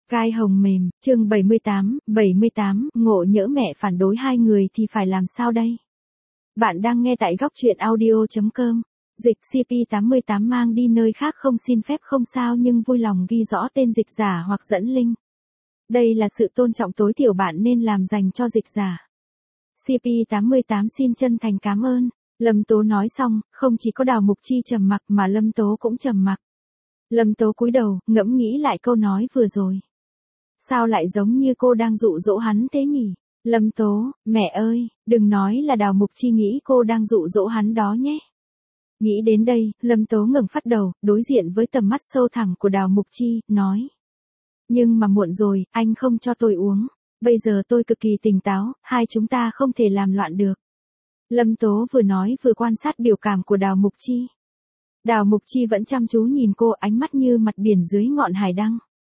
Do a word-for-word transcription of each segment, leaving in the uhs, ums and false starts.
Gai hồng mềm, chương bảy mươi tám, bảy mươi tám, ngộ nhỡ mẹ phản đối hai người thì phải làm sao đây? Bạn đang nghe tại góc truyện audio.com. Dịch xê pê tám mươi tám mang đi nơi khác không xin phép không sao nhưng vui lòng ghi rõ tên dịch giả hoặc dẫn link. Đây là sự tôn trọng tối thiểu bạn nên làm dành cho dịch giả. xê pê tám mươi tám xin chân thành cảm ơn. Lâm Tố nói xong, không chỉ có Đào Mục Chi trầm mặc mà Lâm Tố cũng trầm mặc. Lâm Tố cúi đầu, ngẫm nghĩ lại câu nói vừa rồi. Sao lại giống như cô đang dụ dỗ hắn thế nhỉ? Lâm Tố, mẹ ơi, đừng nói là Đào Mục Chi nghĩ cô đang dụ dỗ hắn đó nhé. Nghĩ đến đây, Lâm Tố ngẩng phát đầu, đối diện với tầm mắt sâu thẳm của Đào Mục Chi, nói. Nhưng mà muộn rồi, anh không cho tôi uống. Bây giờ tôi cực kỳ tỉnh táo, hai chúng ta không thể làm loạn được. Lâm Tố vừa nói vừa quan sát biểu cảm của Đào Mục Chi. Đào Mục Chi vẫn chăm chú nhìn cô, ánh mắt như mặt biển dưới ngọn hải đăng.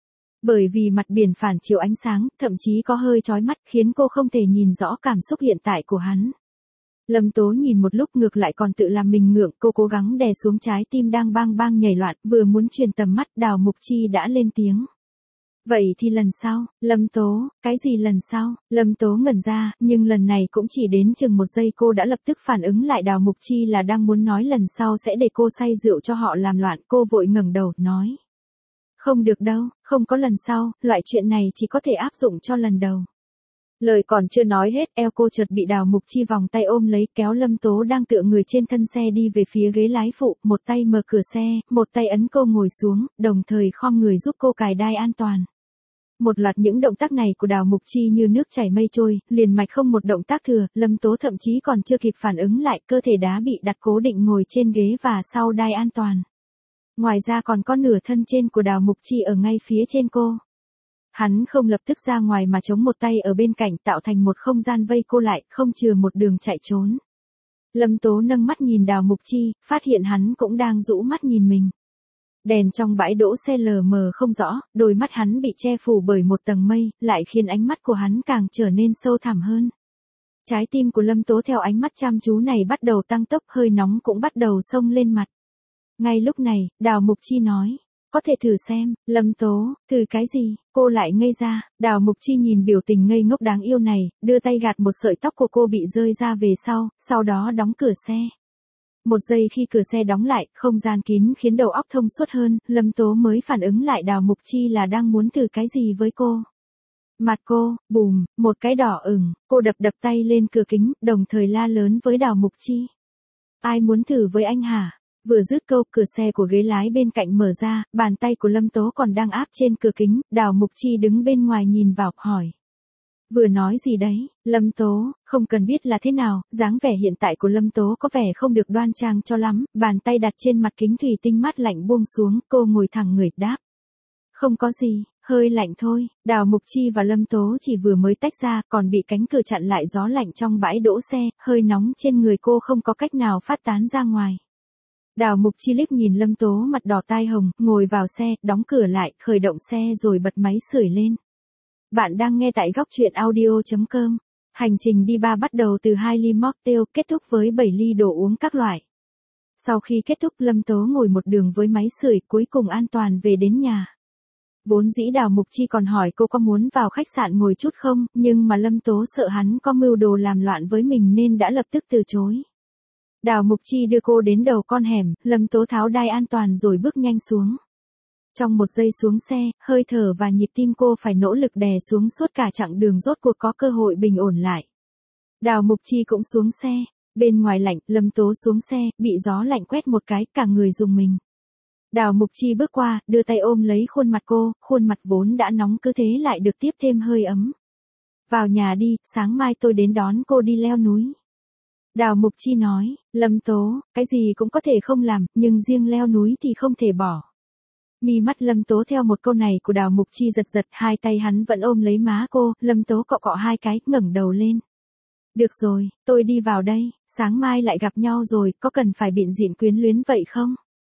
Bởi vì mặt biển phản chiếu ánh sáng, thậm chí có hơi chói mắt khiến cô không thể nhìn rõ cảm xúc hiện tại của hắn. Lâm Tố nhìn một lúc ngược lại còn tự làm mình ngượng, cô cố gắng đè xuống trái tim đang bang bang nhảy loạn, vừa muốn truyền tầm mắt, Đào Mục Chi đã lên tiếng. Vậy thì lần sau, Lâm Tố, cái gì lần sau? Lâm Tố ngẩn ra, nhưng lần này cũng chỉ đến chừng một giây cô đã lập tức phản ứng lại Đào Mục Chi là đang muốn nói lần sau sẽ để cô say rượu cho họ làm loạn, cô vội ngẩng đầu, nói. Không được đâu, không có lần sau, loại chuyện này chỉ có thể áp dụng cho lần đầu. Lời còn chưa nói hết, eo cô chợt bị Đào Mục Chi vòng tay ôm lấy, kéo Lâm Tố đang tựa người trên thân xe đi về phía ghế lái phụ, một tay mở cửa xe, một tay ấn cô ngồi xuống, đồng thời khom người giúp cô cài đai an toàn. Một loạt những động tác này của Đào Mục Chi như nước chảy mây trôi, liền mạch không một động tác thừa, Lâm Tố thậm chí còn chưa kịp phản ứng lại, cơ thể đã bị đặt cố định ngồi trên ghế và sau đai an toàn. Ngoài ra còn có nửa thân trên của Đào Mục Chi ở ngay phía trên cô. Hắn không lập tức ra ngoài mà chống một tay ở bên cạnh tạo thành một không gian vây cô lại, không chừa một đường chạy trốn. Lâm Tố nâng mắt nhìn Đào Mục Chi, phát hiện hắn cũng đang rũ mắt nhìn mình. Đèn trong bãi đỗ xe lờ mờ không rõ, đôi mắt hắn bị che phủ bởi một tầng mây, lại khiến ánh mắt của hắn càng trở nên sâu thẳm hơn. Trái tim của Lâm Tố theo ánh mắt chăm chú này bắt đầu tăng tốc, hơi nóng cũng bắt đầu xông lên mặt. Ngay lúc này, Đào Mục Chi nói, có thể thử xem. Lâm Tố, thử cái gì? Cô lại ngây ra. Đào Mục Chi nhìn biểu tình ngây ngốc đáng yêu này, đưa tay gạt một sợi tóc của cô bị rơi ra về sau, sau đó đóng cửa xe. Một giây khi cửa xe đóng lại, không gian kín khiến đầu óc thông suốt hơn, Lâm Tố mới phản ứng lại Đào Mục Chi là đang muốn thử cái gì với cô. Mặt cô, bùm, một cái đỏ ửng, cô đập đập tay lên cửa kính, đồng thời la lớn với Đào Mục Chi. Ai muốn thử với anh hả? Vừa dứt câu, cửa xe của ghế lái bên cạnh mở ra, bàn tay của Lâm Tố còn đang áp trên cửa kính, Đào Mục Chi đứng bên ngoài nhìn vào, hỏi. Vừa nói gì đấy? Lâm Tố, không cần biết là thế nào, dáng vẻ hiện tại của Lâm Tố có vẻ không được đoan trang cho lắm, bàn tay đặt trên mặt kính thủy tinh mát lạnh buông xuống, cô ngồi thẳng người, đáp. Không có gì, hơi lạnh thôi. Đào Mục Chi và Lâm Tố chỉ vừa mới tách ra, còn bị cánh cửa chặn lại gió lạnh trong bãi đỗ xe, hơi nóng trên người cô không có cách nào phát tán ra ngoài. Đào Mục Chi liếc nhìn Lâm Tố mặt đỏ tai hồng, ngồi vào xe, đóng cửa lại, khởi động xe rồi bật máy sưởi lên. Bạn đang nghe tại góc truyện audio.com. Hành trình đi ba bắt đầu từ hai ly mocktail, kết thúc với bảy ly đồ uống các loại. Sau khi kết thúc, Lâm Tố ngồi một đường với máy sưởi, cuối cùng an toàn về đến nhà. Vốn dĩ Đào Mục Chi còn hỏi cô có muốn vào khách sạn ngồi chút không, nhưng mà Lâm Tố sợ hắn có mưu đồ làm loạn với mình nên đã lập tức từ chối. Đào Mục Chi đưa cô đến đầu con hẻm, Lâm Tố tháo đai an toàn rồi bước nhanh xuống. Trong một giây xuống xe, hơi thở và nhịp tim cô phải nỗ lực đè xuống suốt cả chặng đường rốt cuộc có cơ hội bình ổn lại. Đào Mục Chi cũng xuống xe, bên ngoài lạnh, Lâm Tố xuống xe, bị gió lạnh quét một cái, cả người rùng mình. Đào Mục Chi bước qua, đưa tay ôm lấy khuôn mặt cô, khuôn mặt vốn đã nóng cứ thế lại được tiếp thêm hơi ấm. Vào nhà đi, sáng mai tôi đến đón cô đi leo núi. Đào Mục Chi nói, Lâm Tố, cái gì cũng có thể không làm, nhưng riêng leo núi thì không thể bỏ. Mi mắt Lâm Tố theo một câu này của Đào Mục Chi giật giật, hai tay hắn vẫn ôm lấy má cô, Lâm Tố cọ cọ hai cái, ngẩng đầu lên. Được rồi, tôi đi vào đây, sáng mai lại gặp nhau rồi, có cần phải biện diện quyến luyến vậy không?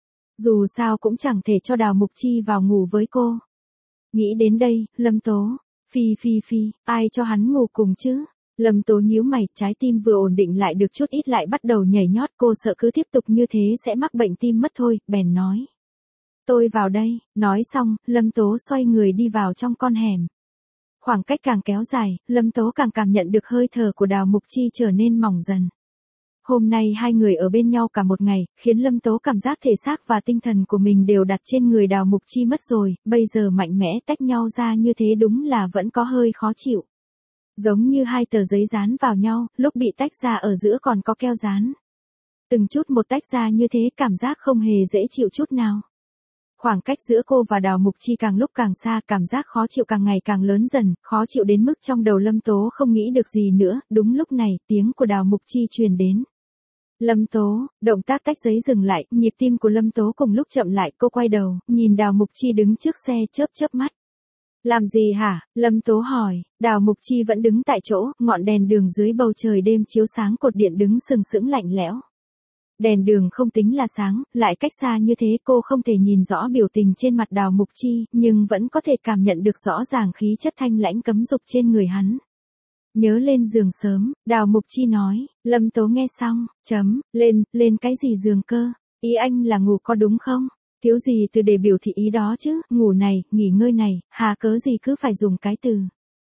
Dù sao cũng chẳng thể cho Đào Mục Chi vào ngủ với cô. Nghĩ đến đây, Lâm Tố, phi phi phi, ai cho hắn ngủ cùng chứ? Lâm Tố nhíu mày, trái tim vừa ổn định lại được chút ít lại bắt đầu nhảy nhót, cô sợ cứ tiếp tục như thế sẽ mắc bệnh tim mất thôi, bèn nói. Tôi vào đây, nói xong, Lâm Tố xoay người đi vào trong con hẻm. Khoảng cách càng kéo dài, Lâm Tố càng cảm nhận được hơi thở của Đào Mục Chi trở nên mỏng dần. Hôm nay hai người ở bên nhau cả một ngày, khiến Lâm Tố cảm giác thể xác và tinh thần của mình đều đặt trên người Đào Mục Chi mất rồi, bây giờ mạnh mẽ tách nhau ra như thế đúng là vẫn có hơi khó chịu. Giống như hai tờ giấy dán vào nhau, lúc bị tách ra ở giữa còn có keo dán. Từng chút một tách ra như thế cảm giác không hề dễ chịu chút nào. Khoảng cách giữa cô và Đào Mục Chi càng lúc càng xa, cảm giác khó chịu càng ngày càng lớn dần, khó chịu đến mức trong đầu Lâm Tố không nghĩ được gì nữa, đúng lúc này, tiếng của Đào Mục Chi truyền đến. Lâm Tố, động tác tách giấy dừng lại, nhịp tim của Lâm Tố cùng lúc chậm lại, cô quay đầu, nhìn Đào Mục Chi đứng trước xe chớp chớp mắt. Làm gì hả? Lâm Tố hỏi, Đào Mục Chi vẫn đứng tại chỗ, ngọn đèn đường dưới bầu trời đêm chiếu sáng cột điện đứng sừng sững lạnh lẽo. Đèn đường không tính là sáng, lại cách xa như thế cô không thể nhìn rõ biểu tình trên mặt Đào Mục Chi, nhưng vẫn có thể cảm nhận được rõ ràng khí chất thanh lãnh cấm dục trên người hắn. Nhớ lên giường sớm, Đào Mục Chi nói, Lâm Tố nghe xong, chấm, lên, lên cái gì giường cơ, ý anh là ngủ có đúng không? Thiếu gì từ để biểu thị ý đó chứ, ngủ này, nghỉ ngơi này, hà cớ gì cứ phải dùng cái từ.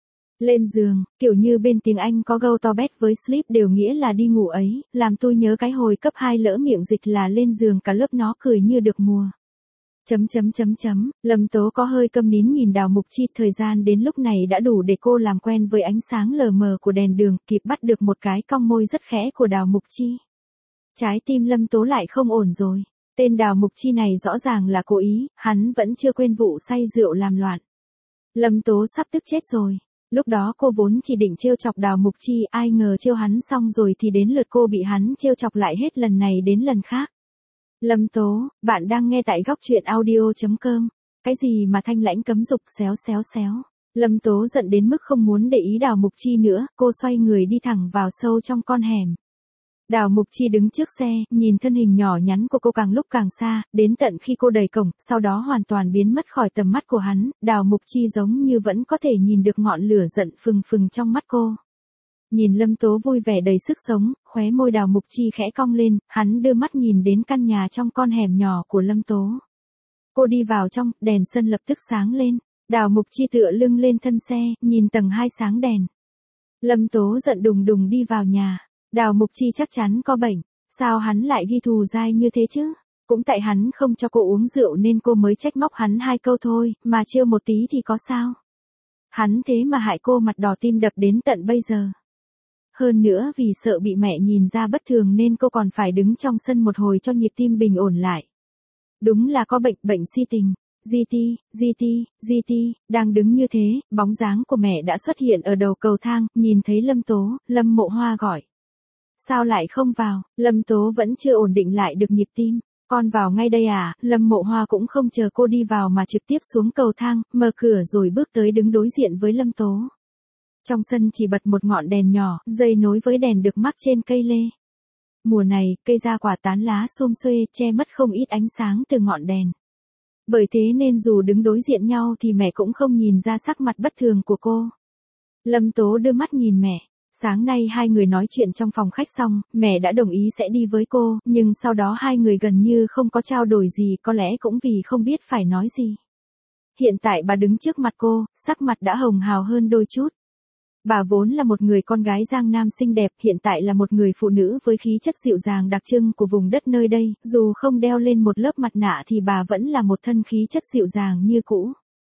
Lên giường, kiểu như bên tiếng Anh có go to bed với sleep đều nghĩa là đi ngủ ấy, làm tôi nhớ cái hồi cấp hai lỡ miệng dịch là lên giường cả lớp nó cười như được mùa. Chấm chấm chấm chấm, Lâm Tố có hơi câm nín nhìn Đào Mục Chi, thời gian đến lúc này đã đủ để cô làm quen với ánh sáng lờ mờ của đèn đường, kịp bắt được một cái cong môi rất khẽ của Đào Mục Chi. Trái tim Lâm Tố lại không ổn rồi, tên Đào Mục Chi này rõ ràng là cố ý, hắn vẫn chưa quên vụ say rượu làm loạn. Lâm Tố sắp tức chết rồi. Lúc đó cô vốn chỉ định trêu chọc Đào Mục Chi, ai ngờ trêu hắn xong rồi thì đến lượt cô bị hắn trêu chọc lại hết lần này đến lần khác. Lâm Tố, bạn đang nghe tại góc truyện audio chấm com. Cái gì mà thanh lãnh cấm dục xéo xéo xéo. Lâm Tố giận đến mức không muốn để ý Đào Mục Chi nữa, cô xoay người đi thẳng vào sâu trong con hẻm. Đào Mục Chi đứng trước xe, nhìn thân hình nhỏ nhắn của cô càng lúc càng xa, đến tận khi cô đẩy cổng, sau đó hoàn toàn biến mất khỏi tầm mắt của hắn, Đào Mục Chi giống như vẫn có thể nhìn được ngọn lửa giận phừng phừng trong mắt cô. Nhìn Lâm Tố vui vẻ đầy sức sống, khóe môi Đào Mục Chi khẽ cong lên, hắn đưa mắt nhìn đến căn nhà trong con hẻm nhỏ của Lâm Tố. Cô đi vào trong, đèn sân lập tức sáng lên, Đào Mục Chi tựa lưng lên thân xe, nhìn tầng hai sáng đèn. Lâm Tố giận đùng đùng đi vào nhà. Đào Mục Chi chắc chắn có bệnh, sao hắn lại ghi thù dai như thế chứ? Cũng tại hắn không cho cô uống rượu nên cô mới trách móc hắn hai câu thôi, mà trêu một tí thì có sao? Hắn thế mà hại cô mặt đỏ tim đập đến tận bây giờ. Hơn nữa vì sợ bị mẹ nhìn ra bất thường nên cô còn phải đứng trong sân một hồi cho nhịp tim bình ổn lại. Đúng là có bệnh, bệnh si tình. giê tê, giê tê, giê tê, đang đứng như thế, bóng dáng của mẹ đã xuất hiện ở đầu cầu thang, nhìn thấy Lâm Tố, Lâm Mộ Hoa gọi. Sao lại không vào, Lâm Tố vẫn chưa ổn định lại được nhịp tim. Con vào ngay đây à, Lâm Mộ Hoa cũng không chờ cô đi vào mà trực tiếp xuống cầu thang, mở cửa rồi bước tới đứng đối diện với Lâm Tố. Trong sân chỉ bật một ngọn đèn nhỏ, dây nối với đèn được mắc trên cây lê. Mùa này, cây ra quả tán lá xum xuê, che mất không ít ánh sáng từ ngọn đèn. Bởi thế nên dù đứng đối diện nhau thì mẹ cũng không nhìn ra sắc mặt bất thường của cô. Lâm Tố đưa mắt nhìn mẹ. Sáng nay hai người nói chuyện trong phòng khách xong, mẹ đã đồng ý sẽ đi với cô, nhưng sau đó hai người gần như không có trao đổi gì, có lẽ cũng vì không biết phải nói gì. Hiện tại bà đứng trước mặt cô, sắc mặt đã hồng hào hơn đôi chút. Bà vốn là một người con gái Giang Nam xinh đẹp, hiện tại là một người phụ nữ với khí chất dịu dàng đặc trưng của vùng đất nơi đây, dù không đeo lên một lớp mặt nạ thì bà vẫn là một thân khí chất dịu dàng như cũ.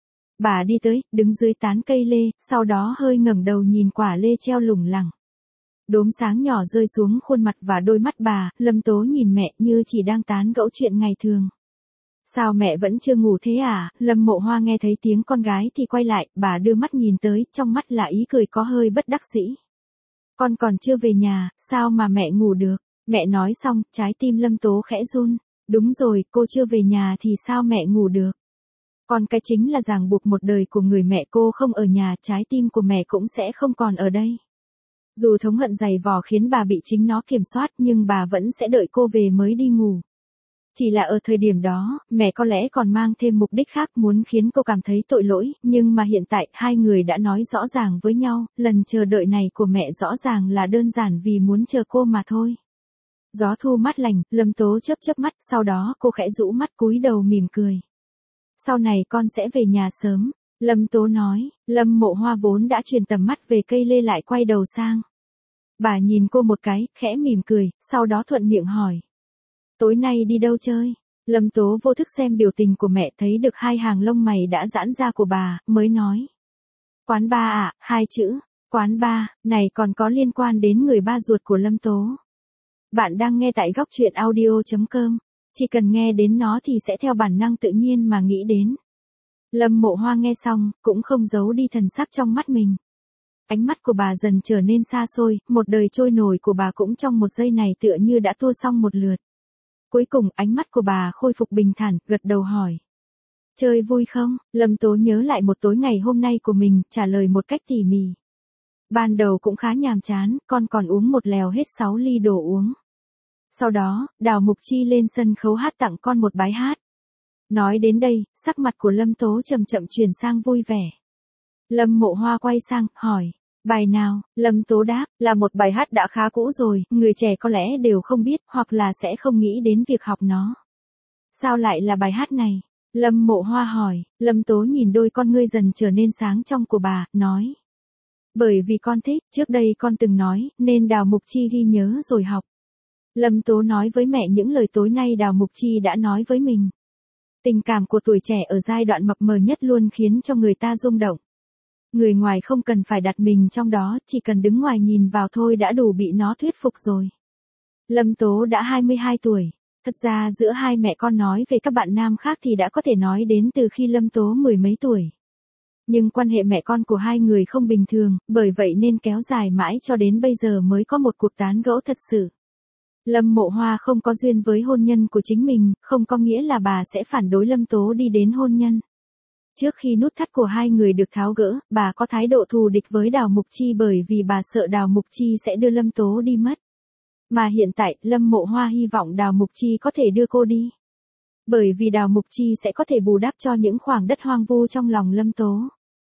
Bà đi tới, đứng dưới tán cây lê, sau đó hơi ngẩng đầu nhìn quả lê treo lủng lẳng. Đốm sáng nhỏ rơi xuống khuôn mặt và đôi mắt bà, Lâm Tố nhìn mẹ như chỉ đang tán gẫu chuyện ngày thường. Sao mẹ vẫn chưa ngủ thế à? Lâm Mộ Hoa nghe thấy tiếng con gái thì quay lại, bà đưa mắt nhìn tới, trong mắt là ý cười có hơi bất đắc dĩ. Con còn chưa về nhà, sao mà mẹ ngủ được? Mẹ nói xong, trái tim Lâm Tố khẽ run. Đúng rồi, cô chưa về nhà thì sao mẹ ngủ được? Còn cái chính là ràng buộc một đời của người mẹ, cô không ở nhà, trái tim của mẹ cũng sẽ không còn ở đây. Dù thống hận dày vò khiến bà bị chính nó kiểm soát nhưng bà vẫn sẽ đợi cô về mới đi ngủ. Chỉ là ở thời điểm đó, mẹ có lẽ còn mang thêm mục đích khác muốn khiến cô cảm thấy tội lỗi, nhưng mà hiện tại hai người đã nói rõ ràng với nhau, lần chờ đợi này của mẹ rõ ràng là đơn giản vì muốn chờ cô mà thôi. Gió thu mát lành, Lâm Tố chớp chớp mắt, sau đó cô khẽ rũ mắt cúi đầu mỉm cười. Sau này con sẽ về nhà sớm. Lâm Tố nói, Lâm Mộ Hoa vốn đã chuyển tầm mắt về cây lê lại quay đầu sang. Bà nhìn cô một cái, khẽ mỉm cười, sau đó thuận miệng hỏi. Tối nay đi đâu chơi? Lâm Tố vô thức xem biểu tình của mẹ, thấy được hai hàng lông mày đã giãn ra của bà, mới nói. Quán ba à, hai chữ. Quán ba, này còn có liên quan đến người ba ruột của Lâm Tố. Bạn đang nghe tại góc truyện audio chấm com. Chỉ cần nghe đến nó thì sẽ theo bản năng tự nhiên mà nghĩ đến. Lâm Mộ Hoa nghe xong, cũng không giấu đi thần sắc trong mắt mình. Ánh mắt của bà dần trở nên xa xôi, một đời trôi nổi của bà cũng trong một giây này tựa như đã tua xong một lượt. Cuối cùng ánh mắt của bà khôi phục bình thản, gật đầu hỏi. Chơi vui không? Lâm Tố nhớ lại một tối ngày hôm nay của mình, trả lời một cách tỉ mỉ. Ban đầu cũng khá nhàm chán, con còn uống một lèo hết sáu ly đồ uống. Sau đó, Đào Mục Chi lên sân khấu hát tặng con một bài hát. Nói đến đây, sắc mặt của Lâm Tố chậm chậm chuyển sang vui vẻ. Lâm Mộ Hoa quay sang, hỏi. Bài nào? Lâm Tố đáp, là một bài hát đã khá cũ rồi, người trẻ có lẽ đều không biết, hoặc là sẽ không nghĩ đến việc học nó. Sao lại là bài hát này? Lâm Mộ Hoa hỏi. Lâm Tố nhìn đôi con ngươi dần trở nên sáng trong của bà, nói. Bởi vì con thích, trước đây con từng nói, nên Đào Mục Chi ghi nhớ rồi học. Lâm Tố nói với mẹ những lời tối nay Đào Mục Chi đã nói với mình. Tình cảm của tuổi trẻ ở giai đoạn mập mờ nhất luôn khiến cho người ta rung động. Người ngoài không cần phải đặt mình trong đó, chỉ cần đứng ngoài nhìn vào thôi đã đủ bị nó thuyết phục rồi. Lâm Tố đã hai mươi hai tuổi. Thật ra giữa hai mẹ con nói về các bạn nam khác thì đã có thể nói đến từ khi Lâm Tố mười mấy tuổi. Nhưng quan hệ mẹ con của hai người không bình thường, bởi vậy nên kéo dài mãi cho đến bây giờ mới có một cuộc tán gẫu thật sự. Lâm Mộ Hoa không có duyên với hôn nhân của chính mình, không có nghĩa là bà sẽ phản đối Lâm Tố đi đến hôn nhân. Trước khi nút thắt của hai người được tháo gỡ, bà có thái độ thù địch với Đào Mục Chi bởi vì bà sợ Đào Mục Chi sẽ đưa Lâm Tố đi mất. Mà hiện tại, Lâm Mộ Hoa hy vọng Đào Mục Chi có thể đưa cô đi. Bởi vì Đào Mục Chi sẽ có thể bù đắp cho những khoảng đất hoang vu trong lòng Lâm Tố.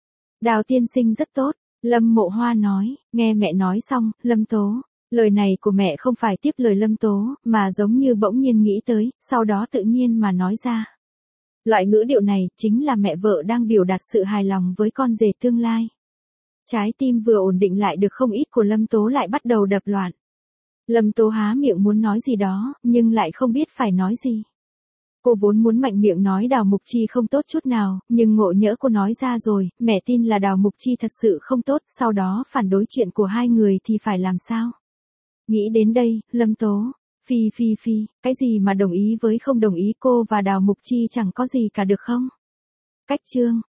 Đào tiên sinh rất tốt, Lâm Mộ Hoa nói, nghe mẹ nói xong, Lâm Tố. Lời này của mẹ không phải tiếp lời Lâm Tố, mà giống như bỗng nhiên nghĩ tới, sau đó tự nhiên mà nói ra. Loại ngữ điệu này, chính là mẹ vợ đang biểu đạt sự hài lòng với con rể tương lai. Trái tim vừa ổn định lại được không ít của Lâm Tố lại bắt đầu đập loạn. Lâm Tố há miệng muốn nói gì đó, nhưng lại không biết phải nói gì. Cô vốn muốn mạnh miệng nói Đào Mục Chi không tốt chút nào, nhưng ngộ nhỡ cô nói ra rồi, mẹ tin là Đào Mục Chi thật sự không tốt, sau đó phản đối chuyện của hai người thì phải làm sao? Nghĩ đến đây, Lâm Tố, phi phi phi, cái gì mà đồng ý với không đồng ý, cô và Đào Mục Chi chẳng có gì cả được không? Cách chương